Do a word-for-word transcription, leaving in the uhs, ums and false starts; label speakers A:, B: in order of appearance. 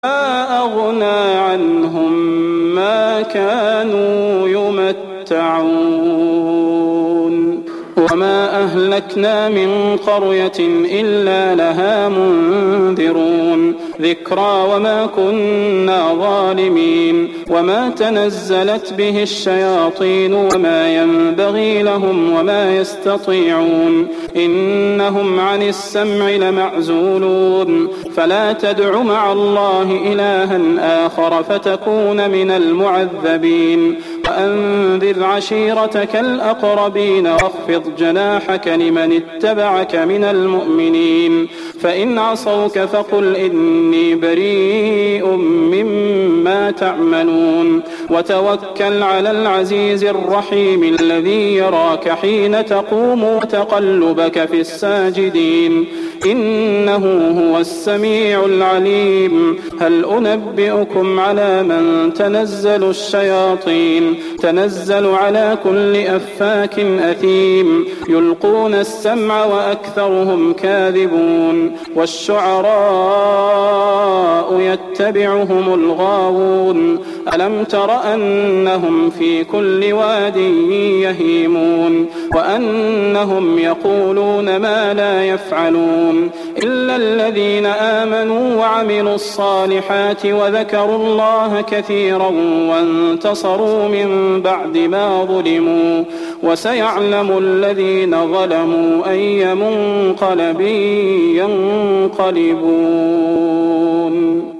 A: أغنى عنهم ما كانوا يمتعون وما أهلكنا من قرية إلا لها منذرون ذكرى وما كنا ظالمين وما تنزلت به الشياطين وما ينبغي لهم وما يستطيعون إنهم عن السمع لمعزولون فلا تدع مع الله إلها آخر فتكون من المعذبين وأنذر عشيرتك الأقربين واخفض جناحك لمن اتبعك من المؤمنين فإن عصوك فقل إني بريء مما تعملون وتوكل على العزيز الرحيم الذي يراك حين تقوم وتقلبك في الساجدين إنه هو السميع العليم هل أنبئكم على من تنزل الشياطين تنزل على كل أفاك أثيم يلقون السمع وأكثرهم كاذبون والشعراء يتبعهم الغاوون ألم تر أنهم في كل واد يهيمون وأنهم يقولون ما لا يفعلون إلا الذين آمنوا وعملوا الصالحات وذكروا الله كثيرا وانتصروا من بعد ما ظلموا وسيعلم الذين ظلموا أي منقلب ينقلبون.